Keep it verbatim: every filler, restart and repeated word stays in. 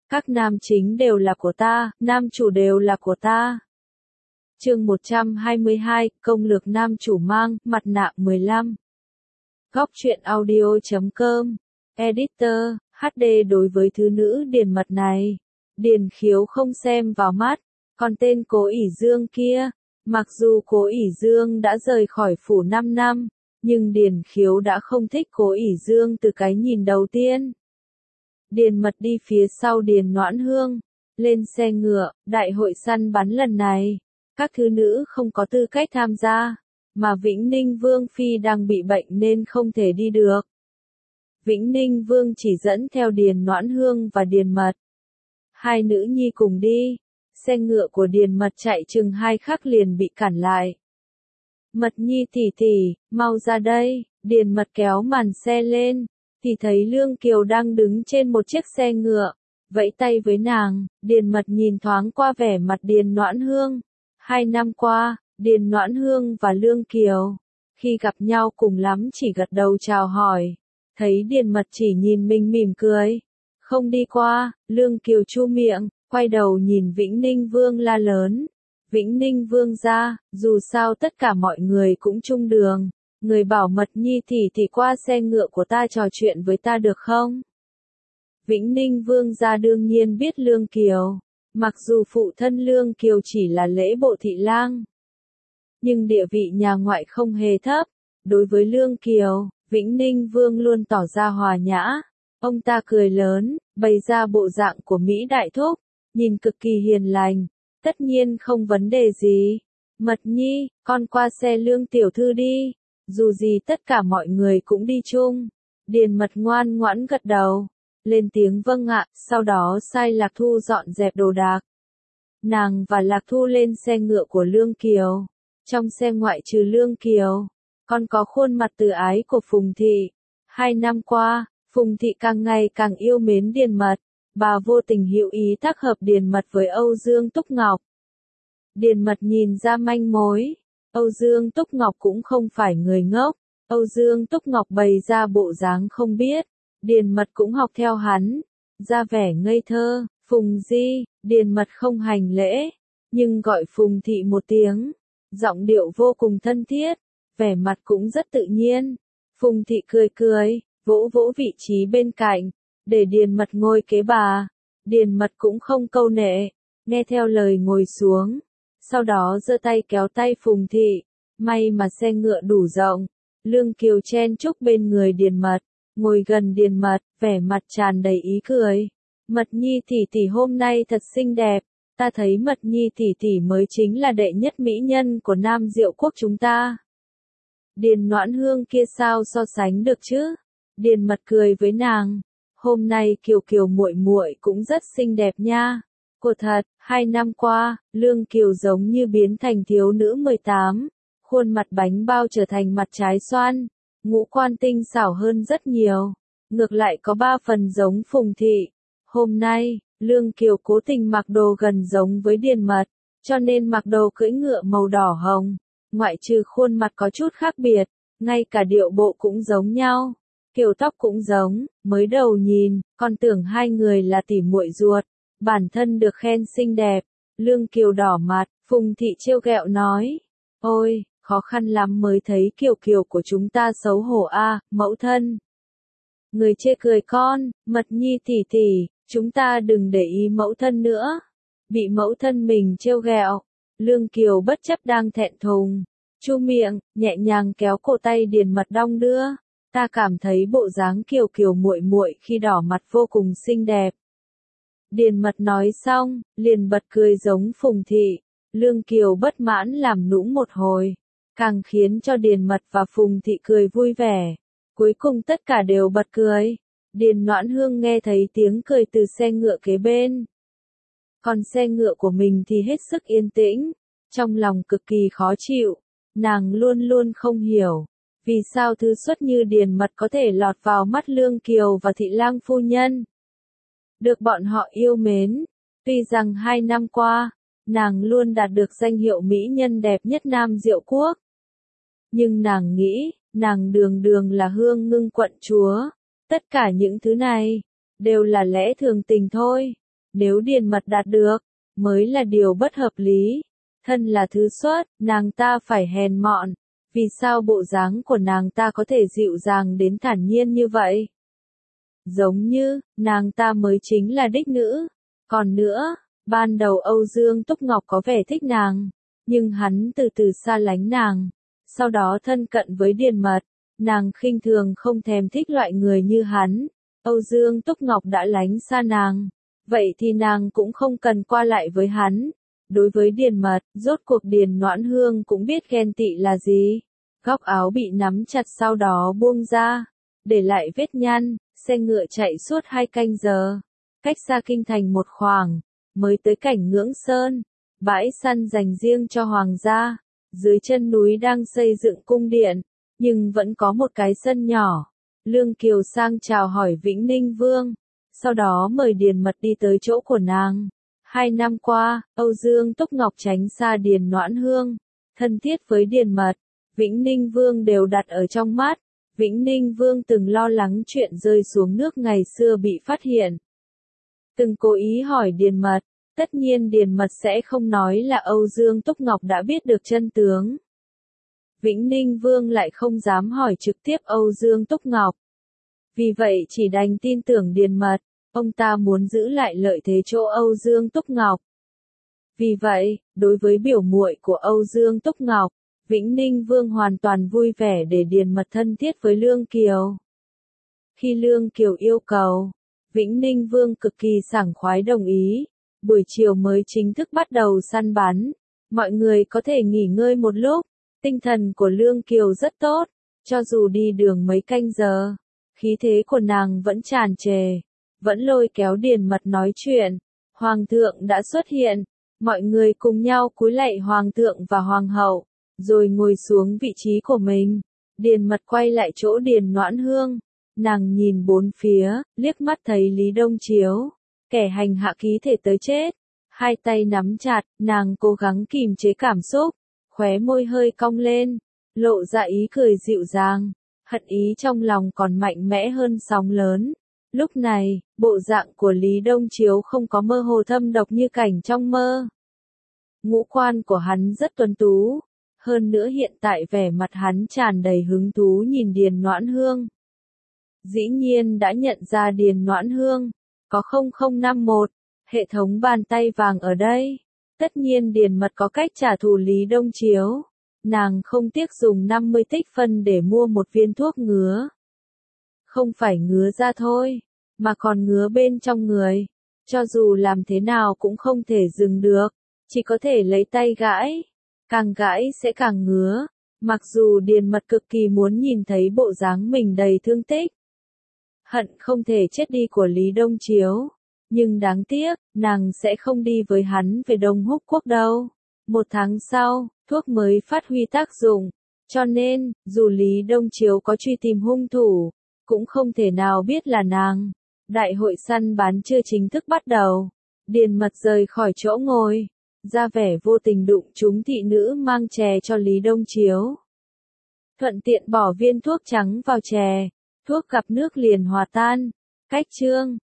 Các nam chính đều là của ta, nam chủ đều là của ta. Chương một trăm hai mươi hai, công lược nam chủ mang, mặt nạ mười lăm. Góc truyện audio chấm com. Editor, hát đê đối với thứ nữ Điền Mật này. Điền Khiếu không xem vào mắt, còn tên Cố ỷ Dương kia, mặc dù Cố ỷ Dương đã rời khỏi phủ năm năm, nhưng Điền Khiếu đã không thích Cố ỷ Dương từ cái nhìn đầu tiên. Điền Mật đi phía sau Điền Noãn Hương, lên xe ngựa, đại hội săn bắn lần này, các thứ nữ không có tư cách tham gia, mà Vĩnh Ninh Vương Phi đang bị bệnh nên không thể đi được. Vĩnh Ninh Vương chỉ dẫn theo Điền Noãn Hương và Điền Mật. Hai nữ nhi cùng đi, xe ngựa của Điền Mật chạy chừng hai khắc liền bị cản lại. Mật nhi tỷ tỷ, mau ra đây, Điền Mật kéo màn xe lên, thì thấy Lương Kiều đang đứng trên một chiếc xe ngựa, vẫy tay với nàng. Điền Mật nhìn thoáng qua vẻ mặt Điền Noãn Hương. Hai năm qua, Điền Noãn Hương và Lương Kiều, khi gặp nhau cùng lắm chỉ gật đầu chào hỏi. Thấy Điền Mật chỉ nhìn mình mỉm cười, không đi qua, Lương Kiều chu miệng, quay đầu nhìn Vĩnh Ninh Vương la lớn. Vĩnh Ninh Vương ra, dù sao tất cả mọi người cũng chung đường, người bảo Mật nhi tỷ tỷ qua xe ngựa của ta trò chuyện với ta được không? Vĩnh Ninh Vương ra đương nhiên biết Lương Kiều, mặc dù phụ thân Lương Kiều chỉ là lễ bộ thị lang, nhưng địa vị nhà ngoại không hề thấp. Đối với Lương Kiều, Vĩnh Ninh Vương luôn tỏ ra hòa nhã. Ông ta cười lớn, bày ra bộ dạng của Mỹ Đại Thúc, nhìn cực kỳ hiền lành, tất nhiên không vấn đề gì. Mật nhi, con qua xe Lương tiểu thư đi, dù gì tất cả mọi người cũng đi chung. Điền Mật ngoan ngoãn gật đầu, lên tiếng vâng ạ, sau đó sai Lạc Thu dọn dẹp đồ đạc. Nàng và Lạc Thu lên xe ngựa của Lương Kiều. Trong xe ngoại trừ Lương Kiều, còn có khuôn mặt từ ái của Phùng Thị. Hai năm qua, Phùng Thị càng ngày càng yêu mến Điền Mật, bà vô tình hữu ý tác hợp Điền Mật với Âu Dương Túc Ngọc. Điền Mật nhìn ra manh mối, Âu Dương Túc Ngọc cũng không phải người ngốc. Âu Dương Túc Ngọc bày ra bộ dáng không biết, Điền Mật cũng học theo hắn, ra vẻ ngây thơ. Phùng Di, Điền Mật không hành lễ, nhưng gọi Phùng Thị một tiếng, giọng điệu vô cùng thân thiết, vẻ mặt cũng rất tự nhiên. Phùng Thị cười cười, vỗ vỗ vị trí bên cạnh, để Điền Mật ngồi kế bà. Điền Mật cũng không câu nệ, nghe theo lời ngồi xuống, sau đó giơ tay kéo tay Phùng Thị. May mà xe ngựa đủ rộng, Lương Kiều chen chúc bên người Điền Mật, ngồi gần Điền Mật, vẻ mặt tràn đầy ý cười. Mật nhi tỷ tỷ hôm nay thật xinh đẹp, ta thấy Mật nhi tỷ tỷ mới chính là đệ nhất mỹ nhân của Nam Diệu quốc chúng ta. Điền Noãn Hương kia sao so sánh được chứ? Điền Mật cười với nàng, hôm nay Kiều Kiều muội muội cũng rất xinh đẹp nha. Cô thật, hai năm qua, Lương Kiều giống như biến thành thiếu nữ mười tám, khuôn mặt bánh bao trở thành mặt trái xoan, ngũ quan tinh xảo hơn rất nhiều, ngược lại có ba phần giống Phùng Thị. Hôm nay, Lương Kiều cố tình mặc đồ gần giống với Điền Mật, cho nên mặc đồ cưỡi ngựa màu đỏ hồng, ngoại trừ khuôn mặt có chút khác biệt, ngay cả điệu bộ cũng giống nhau, kiểu tóc cũng giống. Mới đầu nhìn, còn tưởng hai người là tỉ muội ruột, bản thân được khen xinh đẹp. Lương Kiều đỏ mặt, Phùng Thị trêu ghẹo nói, ôi, khó khăn lắm mới thấy Kiều Kiều của chúng ta xấu hổ a, mẫu thân. Người chê cười con, Mật nhi tỷ tỷ, chúng ta đừng để ý mẫu thân nữa. Bị mẫu thân mình trêu ghẹo, Lương Kiều bất chấp đang thẹn thùng, chu miệng, nhẹ nhàng kéo cổ tay Điền Mật đong đưa. Ta cảm thấy bộ dáng Kiều Kiều muội muội khi đỏ mặt vô cùng xinh đẹp. Điền Mật nói xong, liền bật cười giống Phùng Thị. Lương Kiều bất mãn làm nũng một hồi, càng khiến cho Điền Mật và Phùng Thị cười vui vẻ. Cuối cùng tất cả đều bật cười. Điền Noãn Hương nghe thấy tiếng cười từ xe ngựa kế bên. Còn xe ngựa của mình thì hết sức yên tĩnh, trong lòng cực kỳ khó chịu. Nàng luôn luôn không hiểu, vì sao thứ xuất như Điền Mật có thể lọt vào mắt Lương Kiều và Thị lang phu nhân, được bọn họ yêu mến. Tuy rằng hai năm qua, nàng luôn đạt được danh hiệu mỹ nhân đẹp nhất Nam Diệu quốc, nhưng nàng nghĩ, nàng đường đường là Hương Ngưng quận chúa, tất cả những thứ này đều là lẽ thường tình thôi. Nếu Điền Mật đạt được, mới là điều bất hợp lý. Thân là thứ xuất, nàng ta phải hèn mọn. Vì sao bộ dáng của nàng ta có thể dịu dàng đến thản nhiên như vậy? Giống như, nàng ta mới chính là đích nữ. Còn nữa, ban đầu Âu Dương Túc Ngọc có vẻ thích nàng, nhưng hắn từ từ xa lánh nàng. Sau đó thân cận với Điền Mật, nàng khinh thường không thèm thích loại người như hắn. Âu Dương Túc Ngọc đã lánh xa nàng, vậy thì nàng cũng không cần qua lại với hắn. Đối với Điền Mật, rốt cuộc Điền Noãn Hương cũng biết ghen tị là gì. Góc áo bị nắm chặt sau đó buông ra, để lại vết nhăn, xe ngựa chạy suốt hai canh giờ. Cách xa kinh thành một khoảng, mới tới cảnh Ngưỡng Sơn, bãi săn dành riêng cho hoàng gia. Dưới chân núi đang xây dựng cung điện, nhưng vẫn có một cái sân nhỏ. Lương Kiều sang chào hỏi Vĩnh Ninh Vương, sau đó mời Điền Mật đi tới chỗ của nàng. Hai năm qua, Âu Dương Túc Ngọc tránh xa Điền Noãn Hương, thân thiết với Điền Mật, Vĩnh Ninh Vương đều đặt ở trong mắt. Vĩnh Ninh Vương từng lo lắng chuyện rơi xuống nước ngày xưa bị phát hiện. Từng cố ý hỏi Điền Mật, tất nhiên Điền Mật sẽ không nói là Âu Dương Túc Ngọc đã biết được chân tướng. Vĩnh Ninh Vương lại không dám hỏi trực tiếp Âu Dương Túc Ngọc. Vì vậy chỉ đành tin tưởng Điền Mật, ông ta muốn giữ lại lợi thế chỗ Âu Dương Túc Ngọc. Vì vậy, đối với biểu muội của Âu Dương Túc Ngọc, Vĩnh Ninh Vương hoàn toàn vui vẻ để Điền Mật thân thiết với Lương Kiều. Khi Lương Kiều yêu cầu, Vĩnh Ninh Vương cực kỳ sảng khoái đồng ý. Buổi chiều mới chính thức bắt đầu săn bắn. Mọi người có thể nghỉ ngơi một lúc. Tinh thần của Lương Kiều rất tốt. Cho dù đi đường mấy canh giờ, khí thế của nàng vẫn tràn trề. Vẫn lôi kéo Điền Mật nói chuyện. Hoàng thượng đã xuất hiện. Mọi người cùng nhau cúi lạy Hoàng thượng và Hoàng hậu, rồi ngồi xuống vị trí của mình. Điền Mật quay lại chỗ Điền Noãn Hương. Nàng nhìn bốn phía, liếc mắt thấy Lý Đông Chiếu, kẻ hành hạ ký thể tới chết. Hai tay nắm chặt, nàng cố gắng kìm chế cảm xúc, khóe môi hơi cong lên, lộ ra ý cười dịu dàng. Hận ý trong lòng còn mạnh mẽ hơn sóng lớn. Lúc này, bộ dạng của Lý Đông Chiếu không có mơ hồ thâm độc như cảnh trong mơ. Ngũ quan của hắn rất tuấn tú, hơn nữa hiện tại vẻ mặt hắn tràn đầy hứng thú nhìn Điền Noãn Hương. Dĩ nhiên đã nhận ra Điền Noãn Hương, có không không năm một, hệ thống bàn tay vàng ở đây. Tất nhiên Điền Mật có cách trả thù Lý Đông Chiếu. Nàng không tiếc dùng năm mươi tích phân để mua một viên thuốc ngứa. Không phải ngứa ra thôi, mà còn ngứa bên trong người. Cho dù làm thế nào cũng không thể dừng được, chỉ có thể lấy tay gãi. Càng gãi sẽ càng ngứa. Mặc dù Điền Mật cực kỳ muốn nhìn thấy bộ dáng mình đầy thương tích, hận không thể chết đi của Lý Đông Chiếu. Nhưng đáng tiếc, nàng sẽ không đi với hắn về Đông Húc Quốc đâu. Một tháng sau, thuốc mới phát huy tác dụng. Cho nên, dù Lý Đông Chiếu có truy tìm hung thủ, cũng không thể nào biết là nàng. Đại hội săn bắn chưa chính thức bắt đầu. Điền Mật rời khỏi chỗ ngồi, ra vẻ vô tình đụng trúng thị nữ mang chè cho Lý Đông Chiếu. Thuận tiện bỏ viên thuốc trắng vào chè. Thuốc gặp nước liền hòa tan. Cách chương